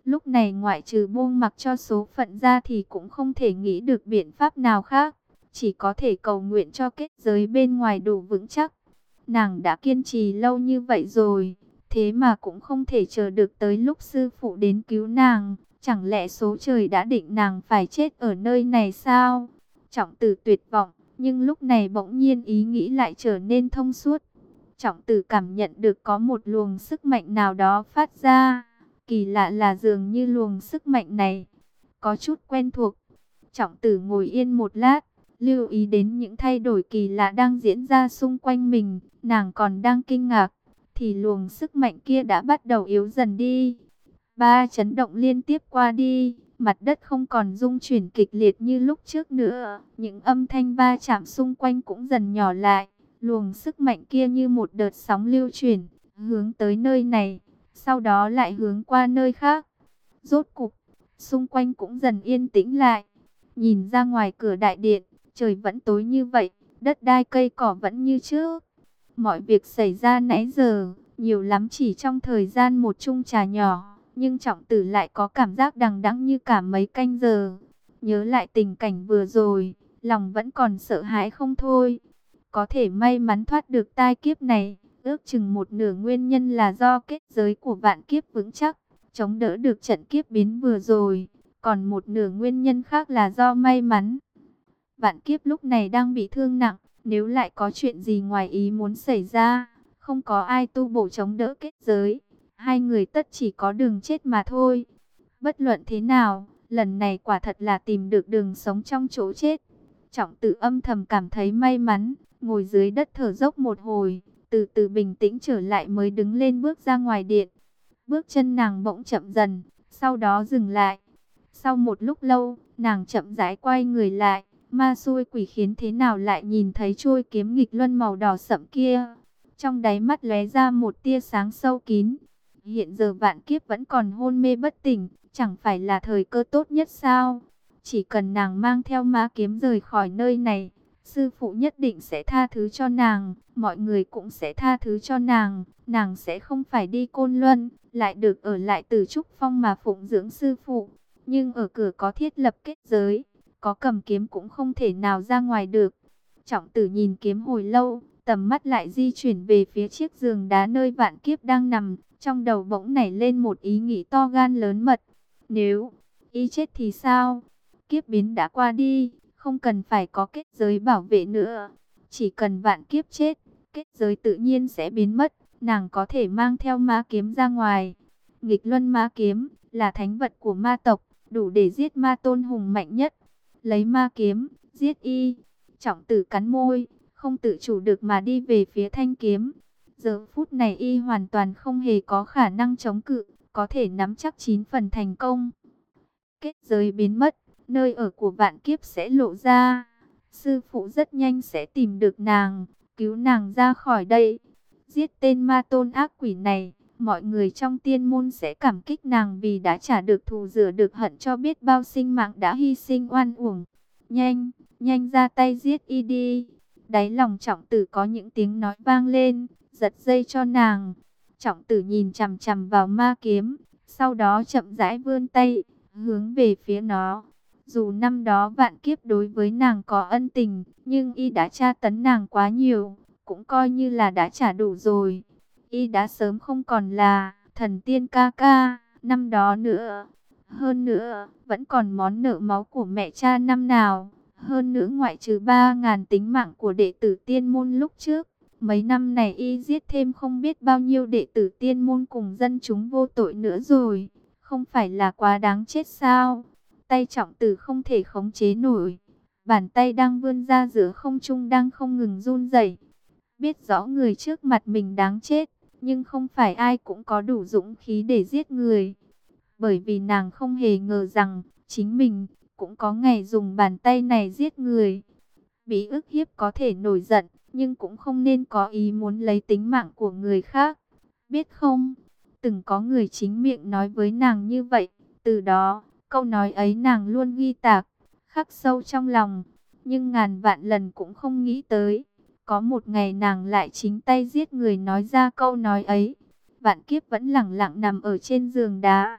Lúc này ngoại trừ buông mặc cho số phận ra thì cũng không thể nghĩ được biện pháp nào khác. Chỉ có thể cầu nguyện cho kết giới bên ngoài đủ vững chắc. Nàng đã kiên trì lâu như vậy rồi, thế mà cũng không thể chờ được tới lúc sư phụ đến cứu nàng. Chẳng lẽ số trời đã định nàng phải chết ở nơi này sao? Trọng Tử tuyệt vọng, nhưng lúc này bỗng nhiên ý nghĩ lại trở nên thông suốt. Trọng Tử cảm nhận được có một luồng sức mạnh nào đó phát ra. Kỳ lạ là dường như luồng sức mạnh này có chút quen thuộc. Trọng Tử ngồi yên một lát, lưu ý đến những thay đổi kỳ lạ đang diễn ra xung quanh mình. Nàng còn đang kinh ngạc, thì luồng sức mạnh kia đã bắt đầu yếu dần đi. Ba chấn động liên tiếp qua đi, mặt đất không còn rung chuyển kịch liệt như lúc trước nữa. Những âm thanh va chạm xung quanh cũng dần nhỏ lại. Luồng sức mạnh kia như một đợt sóng lưu chuyển, hướng tới nơi này, sau đó lại hướng qua nơi khác. Rốt cục, xung quanh cũng dần yên tĩnh lại. Nhìn ra ngoài cửa đại điện, trời vẫn tối như vậy, đất đai cây cỏ vẫn như trước. Mọi việc xảy ra nãy giờ, nhiều lắm chỉ trong thời gian một chung trà nhỏ. Nhưng Trọng Tử lại có cảm giác đằng đẵng như cả mấy canh giờ. Nhớ lại tình cảnh vừa rồi, lòng vẫn còn sợ hãi không thôi. Có thể may mắn thoát được tai kiếp này, ước chừng một nửa nguyên nhân là do kết giới của vạn kiếp vững chắc, chống đỡ được trận kiếp biến vừa rồi. Còn một nửa nguyên nhân khác là do may mắn. Vạn kiếp lúc này đang bị thương nặng, nếu lại có chuyện gì ngoài ý muốn xảy ra, không có ai tu bổ chống đỡ kết giới, hai người tất chỉ có đường chết mà thôi. Bất luận thế nào, lần này quả thật là tìm được đường sống trong chỗ chết. Trọng Tử âm thầm cảm thấy may mắn, ngồi dưới đất thở dốc một hồi, từ từ bình tĩnh trở lại mới đứng lên bước ra ngoài điện. Bước chân nàng bỗng chậm dần, sau đó dừng lại. Sau một lúc lâu, nàng chậm rãi quay người lại, ma xui quỷ khiến thế nào lại nhìn thấy chuôi kiếm nghịch luân màu đỏ sẫm kia. Trong đáy mắt lóe ra một tia sáng sâu kín. Hiện giờ vạn kiếp vẫn còn hôn mê bất tỉnh, chẳng phải là thời cơ tốt nhất sao? Chỉ cần nàng mang theo ma kiếm rời khỏi nơi này, sư phụ nhất định sẽ tha thứ cho nàng, mọi người cũng sẽ tha thứ cho nàng. Nàng sẽ không phải đi Côn Luân, lại được ở lại Tử Trúc Phong mà phụng dưỡng sư phụ. Nhưng ở cửa có thiết lập kết giới, có cầm kiếm cũng không thể nào ra ngoài được. Trọng Tử nhìn kiếm hồi lâu, tầm mắt lại di chuyển về phía chiếc giường đá nơi vạn kiếp đang nằm. Trong đầu bỗng nảy lên một ý nghĩ to gan lớn mật. Nếu y chết thì sao? Kiếp biến đã qua đi, không cần phải có kết giới bảo vệ nữa. Chỉ cần vạn kiếp chết, kết giới tự nhiên sẽ biến mất. Nàng có thể mang theo ma kiếm ra ngoài. Nghịch luân ma kiếm là thánh vật của ma tộc, đủ để giết ma tôn hùng mạnh nhất. Lấy ma kiếm, giết y. Trọng Tử cắn môi, không tự chủ được mà đi về phía thanh kiếm. Giờ phút này y hoàn toàn không hề có khả năng chống cự, có thể nắm chắc chín phần thành công. Kết giới biến mất, nơi ở của vạn kiếp sẽ lộ ra. Sư phụ rất nhanh sẽ tìm được nàng, cứu nàng ra khỏi đây. Giết tên ma tôn ác quỷ này, mọi người trong tiên môn sẽ cảm kích nàng vì đã trả được thù rửa được hận cho biết bao sinh mạng đã hy sinh oan uổng. Nhanh, nhanh ra tay giết y đi. Đáy lòng Trọng Tử có những tiếng nói vang lên, giật dây cho nàng. Trọng Tử nhìn chằm chằm vào ma kiếm, sau đó chậm rãi vươn tay, hướng về phía nó. Dù năm đó vạn kiếp đối với nàng có ân tình, nhưng y đã tra tấn nàng quá nhiều, cũng coi như là đã trả đủ rồi. Y đã sớm không còn là thần tiên ca ca năm đó nữa. Hơn nữa, vẫn còn món nợ máu của mẹ cha năm nào. Hơn nữa ngoại trừ ba ngàn tính mạng của đệ tử tiên môn lúc trước, mấy năm này y giết thêm không biết bao nhiêu đệ tử tiên môn cùng dân chúng vô tội nữa rồi. Không phải là quá đáng chết sao? Tay Trọng Tử không thể khống chế nổi. Bàn tay đang vươn ra giữa không trung đang không ngừng run rẩy. Biết rõ người trước mặt mình đáng chết, nhưng không phải ai cũng có đủ dũng khí để giết người. Bởi vì nàng không hề ngờ rằng chính mình cũng có ngày dùng bàn tay này giết người. Bị ức hiếp có thể nổi giận, nhưng cũng không nên có ý muốn lấy tính mạng của người khác. Biết không, từng có người chính miệng nói với nàng như vậy. Từ đó, câu nói ấy nàng luôn ghi tạc, khắc sâu trong lòng. Nhưng ngàn vạn lần cũng không nghĩ tới, có một ngày nàng lại chính tay giết người nói ra câu nói ấy. Vạn kiếp vẫn lặng lặng nằm ở trên giường đá,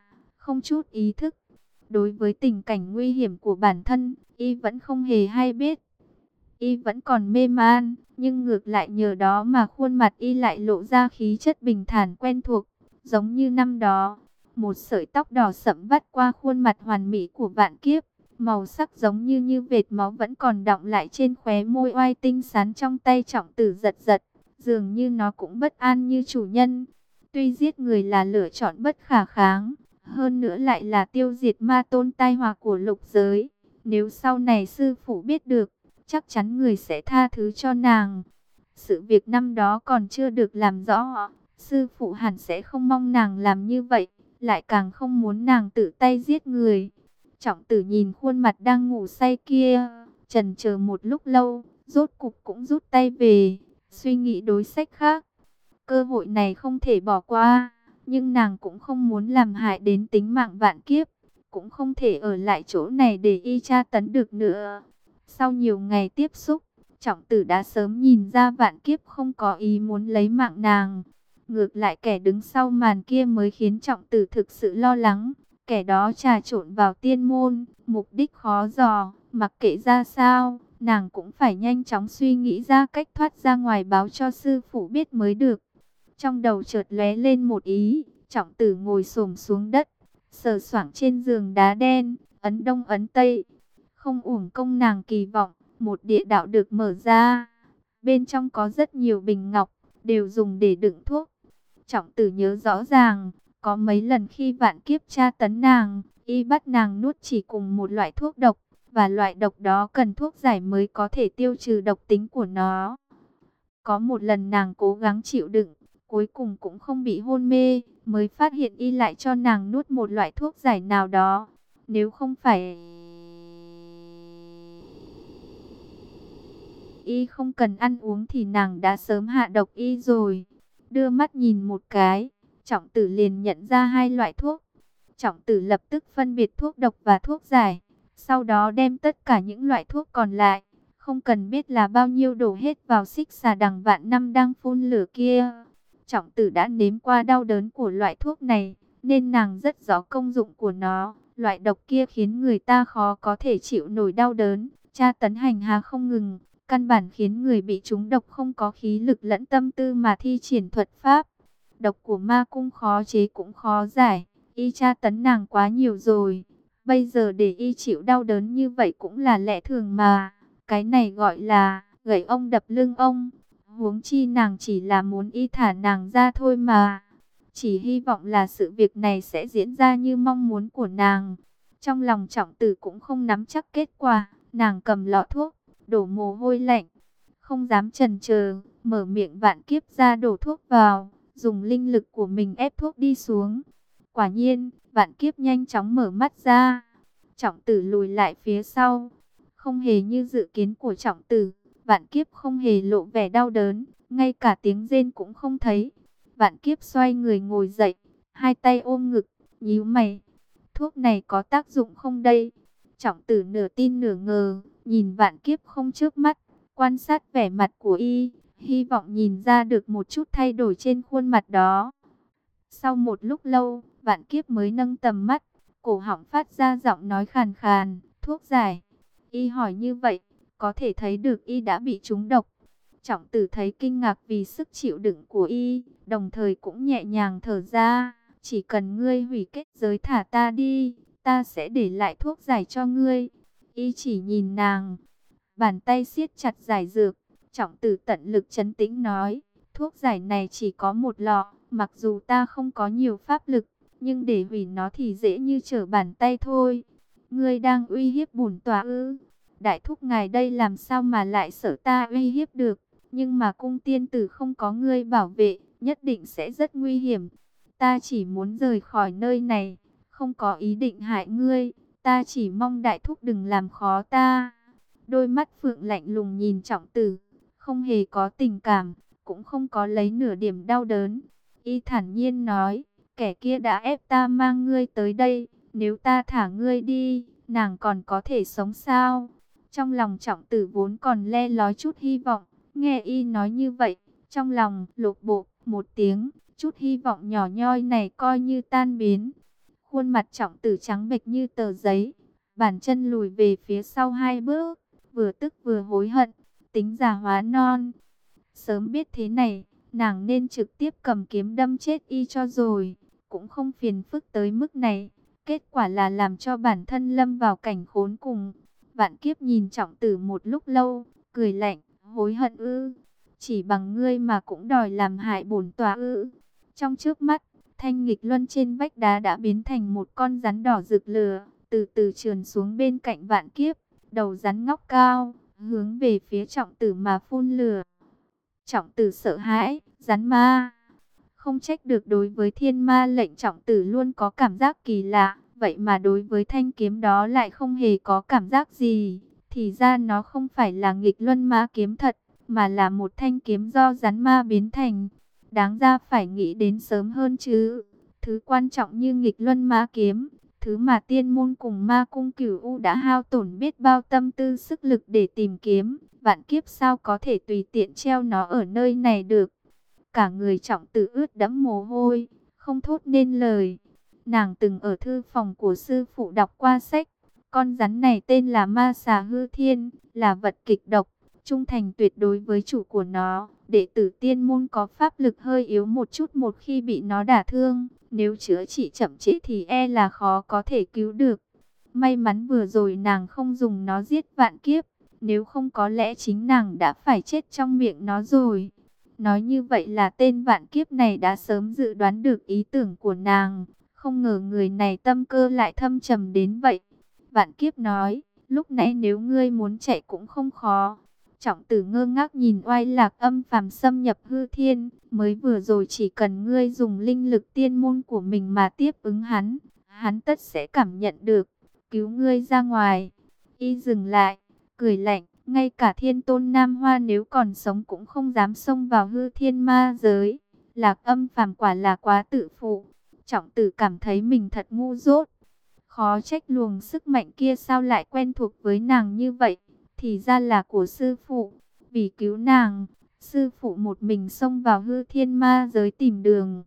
không chút ý thức. Đối với tình cảnh nguy hiểm của bản thân, y vẫn không hề hay biết. Y vẫn còn mê man, nhưng ngược lại nhờ đó mà khuôn mặt y lại lộ ra khí chất bình thản quen thuộc, giống như năm đó. Một sợi tóc đỏ sẫm vắt qua khuôn mặt hoàn mỹ của Vạn Kiếp, màu sắc giống như như vệt máu vẫn còn đọng lại trên khóe môi oai tinh xắn trong tay Trọng Tử giật giật, dường như nó cũng bất an như chủ nhân. Tuy giết người là lựa chọn bất khả kháng, hơn nữa lại là tiêu diệt ma tôn tai họa của lục giới. Nếu sau này sư phụ biết được, chắc chắn người sẽ tha thứ cho nàng. Sự việc năm đó còn chưa được làm rõ, sư phụ hẳn sẽ không mong nàng làm như vậy, lại càng không muốn nàng tự tay giết người. Trọng Tử nhìn khuôn mặt đang ngủ say kia, chần chờ một lúc lâu, rốt cục cũng rút tay về, suy nghĩ đối sách khác. Cơ hội này không thể bỏ qua, nhưng nàng cũng không muốn làm hại đến tính mạng Vạn Kiếp, cũng không thể ở lại chỗ này để y tra tấn được nữa. Sau nhiều ngày tiếp xúc, Trọng Tử đã sớm nhìn ra Vạn Kiếp không có ý muốn lấy mạng nàng. Ngược lại kẻ đứng sau màn kia mới khiến Trọng Tử thực sự lo lắng. Kẻ đó trà trộn vào tiên môn, mục đích khó dò, mặc kệ ra sao, nàng cũng phải nhanh chóng suy nghĩ ra cách thoát ra ngoài báo cho sư phụ biết mới được. Trong đầu chợt lóe lên một ý, Trọng Tử ngồi xổm xuống đất, sờ soạng trên giường đá đen, ấn đông ấn tây. Không uổng công nàng kỳ vọng, một địa đạo được mở ra. Bên trong có rất nhiều bình ngọc, đều dùng để đựng thuốc. Trọng Tử nhớ rõ ràng, có mấy lần khi Vạn Kiếp tra tấn nàng, y bắt nàng nuốt chỉ cùng một loại thuốc độc, và loại độc đó cần thuốc giải mới có thể tiêu trừ độc tính của nó. Có một lần nàng cố gắng chịu đựng, cuối cùng cũng không bị hôn mê, mới phát hiện y lại cho nàng nuốt một loại thuốc giải nào đó. Nếu không phải y không cần ăn uống thì nàng đã sớm hạ độc y rồi. Đưa mắt nhìn một cái, Trọng Tử liền nhận ra hai loại thuốc. Trọng Tử lập tức phân biệt thuốc độc và thuốc giải, sau đó đem tất cả những loại thuốc còn lại, không cần biết là bao nhiêu, đổ hết vào xích xà đằng vạn năm đang phun lửa kia. Trọng Tử đã nếm qua đau đớn của loại thuốc này, nên nàng rất rõ công dụng của nó. Loại độc kia khiến người ta khó có thể chịu nổi đau đớn, tra tấn hành hạ không ngừng, căn bản khiến người bị trúng độc không có khí lực lẫn tâm tư mà thi triển thuật pháp. Độc của ma cung khó chế cũng khó giải, y tra tấn nàng quá nhiều rồi. Bây giờ để y chịu đau đớn như vậy cũng là lẽ thường mà. Cái này gọi là gậy ông đập lưng ông. Huống chi nàng chỉ là muốn y thả nàng ra thôi mà. Chỉ hy vọng là sự việc này sẽ diễn ra như mong muốn của nàng. Trong lòng Trọng Tử cũng không nắm chắc kết quả. Nàng cầm lọ thuốc, đổ mồ hôi lạnh, không dám chần chờ, mở miệng Vạn Kiếp ra đổ thuốc vào, dùng linh lực của mình ép thuốc đi xuống. Quả nhiên, Vạn Kiếp nhanh chóng mở mắt ra. Trọng Tử lùi lại phía sau, không hề như dự kiến của Trọng Tử. Vạn Kiếp không hề lộ vẻ đau đớn, ngay cả tiếng rên cũng không thấy. Vạn Kiếp xoay người ngồi dậy, hai tay ôm ngực, nhíu mày. Thuốc này có tác dụng không đây? Trọng Tử nửa tin nửa ngờ, nhìn Vạn Kiếp không chớp mắt, quan sát vẻ mặt của y, hy vọng nhìn ra được một chút thay đổi trên khuôn mặt đó. Sau một lúc lâu, Vạn Kiếp mới nâng tầm mắt, cổ họng phát ra giọng nói khàn khàn, thuốc giải. Y hỏi như vậy, có thể thấy được y đã bị trúng độc. Trọng Tử thấy kinh ngạc vì sức chịu đựng của y, đồng thời cũng nhẹ nhàng thở ra. Chỉ cần ngươi hủy kết giới thả ta đi, ta sẽ để lại thuốc giải cho ngươi. Y chỉ nhìn nàng, bàn tay siết chặt giải dược. Trọng Tử tận lực trấn tĩnh nói, thuốc giải này chỉ có một lọ, mặc dù ta không có nhiều pháp lực, nhưng để hủy nó thì dễ như trở bàn tay thôi. Ngươi đang uy hiếp bổn tọa ư? Đại thúc ngài đây làm sao mà lại sợ ta uy hiếp được? Nhưng mà cung tiên tử không có ngươi bảo vệ, nhất định sẽ rất nguy hiểm. Ta chỉ muốn rời khỏi nơi này, không có ý định hại ngươi. Ta chỉ mong đại thúc đừng làm khó ta. Đôi mắt Phượng lạnh lùng nhìn Trọng Tử, không hề có tình cảm, cũng không có lấy nửa điểm đau đớn. Y thản nhiên nói, kẻ kia đã ép ta mang ngươi tới đây, nếu ta thả ngươi đi, nàng còn có thể sống sao? Trong lòng Trọng Tử vốn còn le lói chút hy vọng, nghe y nói như vậy, trong lòng lột bộ một tiếng, chút hy vọng nhỏ nhoi này coi như tan biến. Khuôn mặt Trọng Tử trắng bệch như tờ giấy, bàn chân lùi về phía sau hai bước, vừa tức vừa hối hận, tính già hóa non. Sớm biết thế này, nàng nên trực tiếp cầm kiếm đâm chết y cho rồi, cũng không phiền phức tới mức này. Kết quả là làm cho bản thân lâm vào cảnh khốn cùng. Vạn Kiếp nhìn Trọng Tử một lúc lâu, cười lạnh, hối hận ư? Chỉ bằng ngươi mà cũng đòi làm hại bổn tọa ư? Trong trước mắt, thanh nghịch luân trên vách đá đã biến thành một con rắn đỏ rực lửa, từ từ trườn xuống bên cạnh Vạn Kiếp. Đầu rắn ngóc cao, hướng về phía Trọng Tử mà phun lửa. Trọng Tử sợ hãi, rắn ma. Không trách được, đối với thiên ma lệnh Trọng Tử luôn có cảm giác kỳ lạ, vậy mà đối với thanh kiếm đó lại không hề có cảm giác gì. Thì ra nó không phải là nghịch luân ma kiếm thật, mà là một thanh kiếm do rắn ma biến thành. Đáng ra phải nghĩ đến sớm hơn chứ. Thứ quan trọng như nghịch luân ma kiếm, thứ mà tiên môn cùng ma cung Cửu U đã hao tổn biết bao tâm tư sức lực để tìm kiếm, Vạn Kiếp sao có thể tùy tiện treo nó ở nơi này được. Cả người Trọng Tử ướt đẫm mồ hôi, không thốt nên lời. Nàng từng ở thư phòng của sư phụ đọc qua sách. Con rắn này tên là Ma Xà Hư Thiên, là vật kịch độc, trung thành tuyệt đối với chủ của nó. Đệ tử tiên môn có pháp lực hơi yếu một chút, một khi bị nó đả thương, nếu chữa trị chậm trễ thì e là khó có thể cứu được. May mắn vừa rồi nàng không dùng nó giết Vạn Kiếp, nếu không có lẽ chính nàng đã phải chết trong miệng nó rồi. Nói như vậy là tên Vạn Kiếp này đã sớm dự đoán được ý tưởng của nàng, không ngờ người này tâm cơ lại thâm trầm đến vậy. Vạn Kiếp nói, lúc nãy nếu ngươi muốn chạy cũng không khó. Trọng Tử ngơ ngác nhìn oai lạc âm phàm xâm nhập hư thiên, mới vừa rồi chỉ cần ngươi dùng linh lực tiên môn của mình mà tiếp ứng hắn, hắn tất sẽ cảm nhận được, cứu ngươi ra ngoài. Y dừng lại, cười lạnh, ngay cả Thiên Tôn Nam Hoa nếu còn sống cũng không dám xông vào hư thiên ma giới. Lạc âm phàm quả là quá tự phụ. Trọng Tử cảm thấy mình thật ngu dốt. Khó trách luồng sức mạnh kia sao lại quen thuộc với nàng như vậy. Thì ra là của sư phụ. Vì cứu nàng, sư phụ một mình xông vào hư thiên ma giới tìm đường.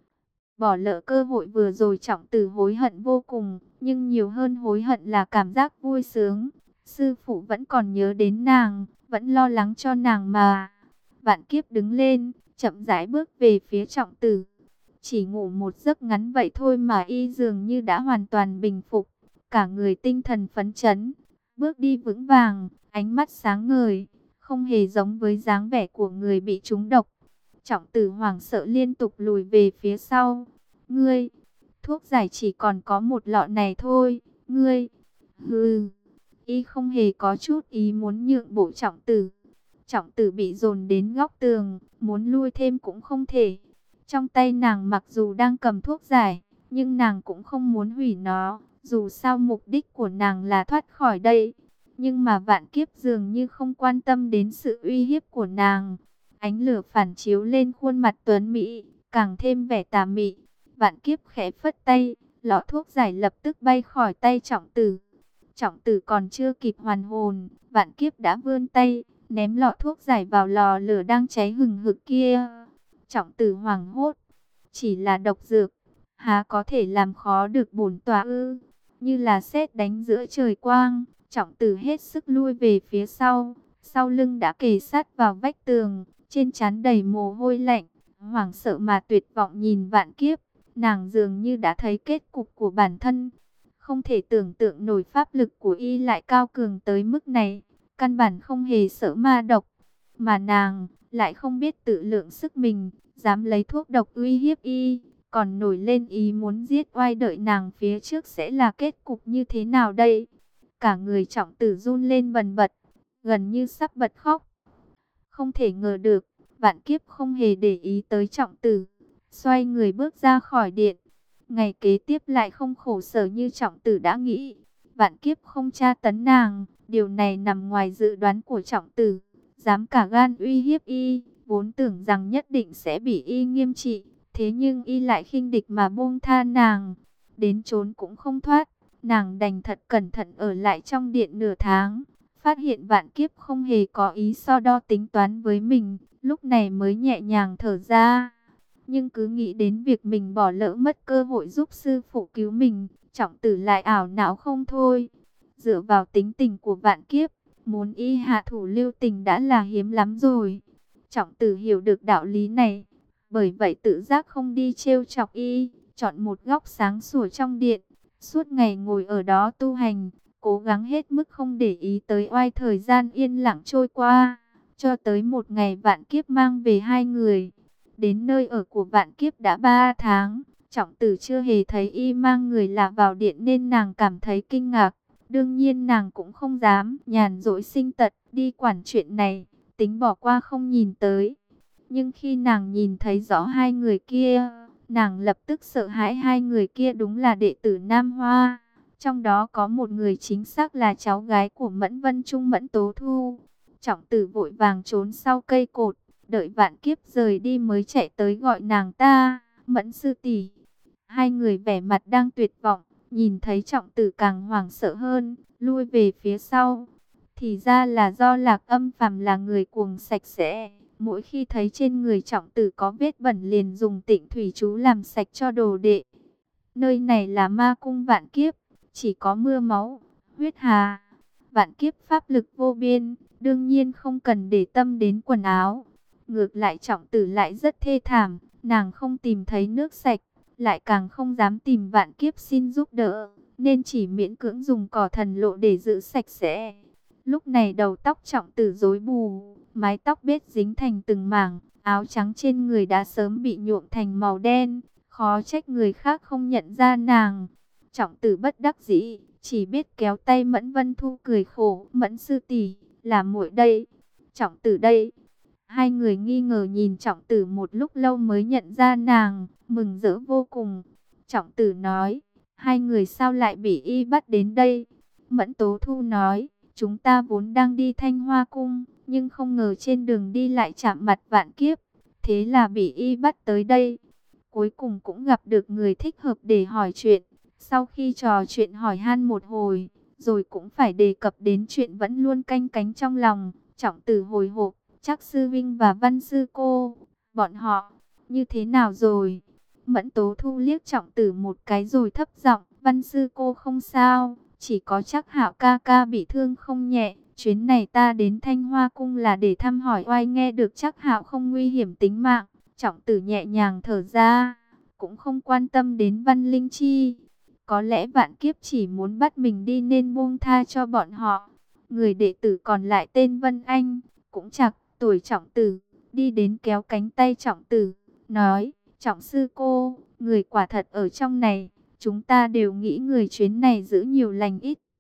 Bỏ lỡ cơ hội vừa rồi, Trọng Tử hối hận vô cùng. Nhưng nhiều hơn hối hận là cảm giác vui sướng. Sư phụ vẫn còn nhớ đến nàng, vẫn lo lắng cho nàng mà. Vạn Kiếp đứng lên, chậm rãi bước về phía Trọng Tử. Chỉ ngủ một giấc ngắn vậy thôi mà y dường như đã hoàn toàn bình phục. Cả người tinh thần phấn chấn, bước đi vững vàng, ánh mắt sáng ngời, không hề giống với dáng vẻ của người bị trúng độc. Trọng Tử hoảng sợ liên tục lùi về phía sau. Ngươi, thuốc giải chỉ còn có một lọ này thôi, ngươi, hừ. Y không hề có chút ý muốn nhượng bộ Trọng Tử. Trọng Tử bị dồn đến góc tường, muốn lui thêm cũng không thể. Trong tay nàng mặc dù đang cầm thuốc giải, nhưng nàng cũng không muốn hủy nó. Dù sao mục đích của nàng là thoát khỏi đây. Nhưng mà Vạn Kiếp dường như không quan tâm đến sự uy hiếp của nàng. Ánh lửa phản chiếu lên khuôn mặt tuấn mỹ, càng thêm vẻ tà mị. Vạn Kiếp khẽ phất tay, lọ thuốc giải lập tức bay khỏi tay Trọng Tử. Trọng Tử còn chưa kịp hoàn hồn, Vạn Kiếp đã vươn tay, ném lọ thuốc giải vào lò lửa đang cháy hừng hực kia. Trọng Tử hoảng hốt, chỉ là độc dược, há có thể làm khó được bổn tọa ư? Như là sét đánh giữa trời quang, Trọng Tử hết sức lui về phía sau, sau lưng đã kề sát vào vách tường, trên trán đầy mồ hôi lạnh, hoảng sợ mà tuyệt vọng nhìn Vạn Kiếp. Nàng dường như đã thấy kết cục của bản thân. Không thể tưởng tượng nổi pháp lực của y lại cao cường tới mức này, căn bản không hề sợ ma độc, mà nàng lại không biết tự lượng sức mình, dám lấy thuốc độc uy hiếp y, còn nổi lên ý muốn giết oai, đợi nàng phía trước sẽ là kết cục như thế nào đây? Cả người Trọng Tử run lên bần bật, gần như sắp bật khóc. Không thể ngờ được, Vạn Kiếp không hề để ý tới Trọng Tử, xoay người bước ra khỏi điện. Ngày kế tiếp lại không khổ sở như Trọng Tử đã nghĩ. Vạn Kiếp không tra tấn nàng, điều này nằm ngoài dự đoán của Trọng Tử. Dám cả gan uy hiếp y, vốn tưởng rằng nhất định sẽ bị y nghiêm trị. Thế nhưng y lại khinh địch mà buông tha nàng. Đến trốn cũng không thoát, nàng đành thật cẩn thận ở lại trong điện nửa tháng. Phát hiện Vạn Kiếp không hề có ý so đo tính toán với mình, lúc này mới nhẹ nhàng thở ra. Nhưng cứ nghĩ đến việc mình bỏ lỡ mất cơ hội giúp sư phụ cứu mình, Trọng Tử lại ảo não không thôi. Dựa vào tính tình của Vạn Kiếp, muốn y hạ thủ lưu tình đã là hiếm lắm rồi. Trọng Tử hiểu được đạo lý này, bởi vậy tự giác không đi trêu chọc y, chọn một góc sáng sủa trong điện, suốt ngày ngồi ở đó tu hành, cố gắng hết mức không để ý tới oai thời gian yên lặng trôi qua, cho tới một ngày Vạn Kiếp mang về hai người. Đến nơi ở của Vạn Kiếp đã ba tháng, Trọng Tử chưa hề thấy y mang người lạ vào điện nên nàng cảm thấy kinh ngạc. Đương nhiên nàng cũng không dám nhàn rỗi sinh tật đi quản chuyện này, tính bỏ qua không nhìn tới. Nhưng khi nàng nhìn thấy rõ hai người kia, nàng lập tức sợ hãi. Hai người kia đúng là đệ tử Nam Hoa. Trong đó có một người chính xác là cháu gái của Mẫn Vân Trung Mẫn Tố Thu. Trọng Tử vội vàng trốn sau cây cột, đợi Vạn Kiếp rời đi mới chạy tới gọi nàng ta, Mẫn sư tỷ. Hai người vẻ mặt đang tuyệt vọng, nhìn thấy Trọng Tử càng hoảng sợ hơn, lui về phía sau. Thì ra là do Lạc Âm Phàm là người cuồng sạch sẽ, mỗi khi thấy trên người Trọng Tử có vết bẩn liền dùng Tịnh thủy chú làm sạch cho đồ đệ. Nơi này là ma cung Vạn Kiếp, chỉ có mưa máu, huyết hà. Vạn Kiếp pháp lực vô biên, đương nhiên không cần để tâm đến quần áo. Ngược lại Trọng Tử lại rất thê thảm, nàng không tìm thấy nước sạch, lại càng không dám tìm Vạn Kiếp xin giúp đỡ, nên chỉ miễn cưỡng dùng cỏ thần lộ để giữ sạch sẽ. Lúc này đầu tóc Trọng Tử rối bù, mái tóc bết dính thành từng mảng, áo trắng trên người đã sớm bị nhuộm thành màu đen, khó trách người khác không nhận ra nàng. Trọng Tử bất đắc dĩ, chỉ biết kéo tay Mẫn Vân Thu cười khổ, Mẫn sư tỷ, là muội đây, Trọng Tử đây. Hai người nghi ngờ nhìn Trọng Tử một lúc lâu mới nhận ra nàng, mừng rỡ vô cùng. Trọng Tử nói, hai người sao lại bị y bắt đến đây? Mẫn Tố Thu nói, chúng ta vốn đang đi Thanh Hoa Cung, nhưng không ngờ trên đường đi lại chạm mặt Vạn Kiếp, thế là bị y bắt tới đây. Cuối cùng cũng gặp được người thích hợp để hỏi chuyện. Sau khi trò chuyện hỏi han một hồi, rồi cũng phải đề cập đến chuyện vẫn luôn canh cánh trong lòng. Trọng Tử hồi hộp, chắc sư vinh và Văn sư cô, bọn họ, như thế nào rồi? Mẫn Tố Thu liếc Trọng Tử một cái rồi thấp giọng, Văn sư cô không sao, chỉ có chắc Hạo ca ca bị thương không nhẹ. Chuyến này ta đến Thanh Hoa Cung là để thăm hỏi oai, nghe được chắc Hạo không nguy hiểm tính mạng. Trọng Tử nhẹ nhàng thở ra, cũng không quan tâm đến Văn Linh Chi. Có lẽ Vạn Kiếp chỉ muốn bắt mình đi nên buông tha cho bọn họ. Người đệ tử còn lại tên Vân Anh, cũng chạc tuổi Trọng Tử, đi đến kéo cánh tay Trọng Tử, nói, Trọng sư cô, người quả thật ở trong này, chúng ta đều nghĩ người chuyến này giữ nhiều lành ít.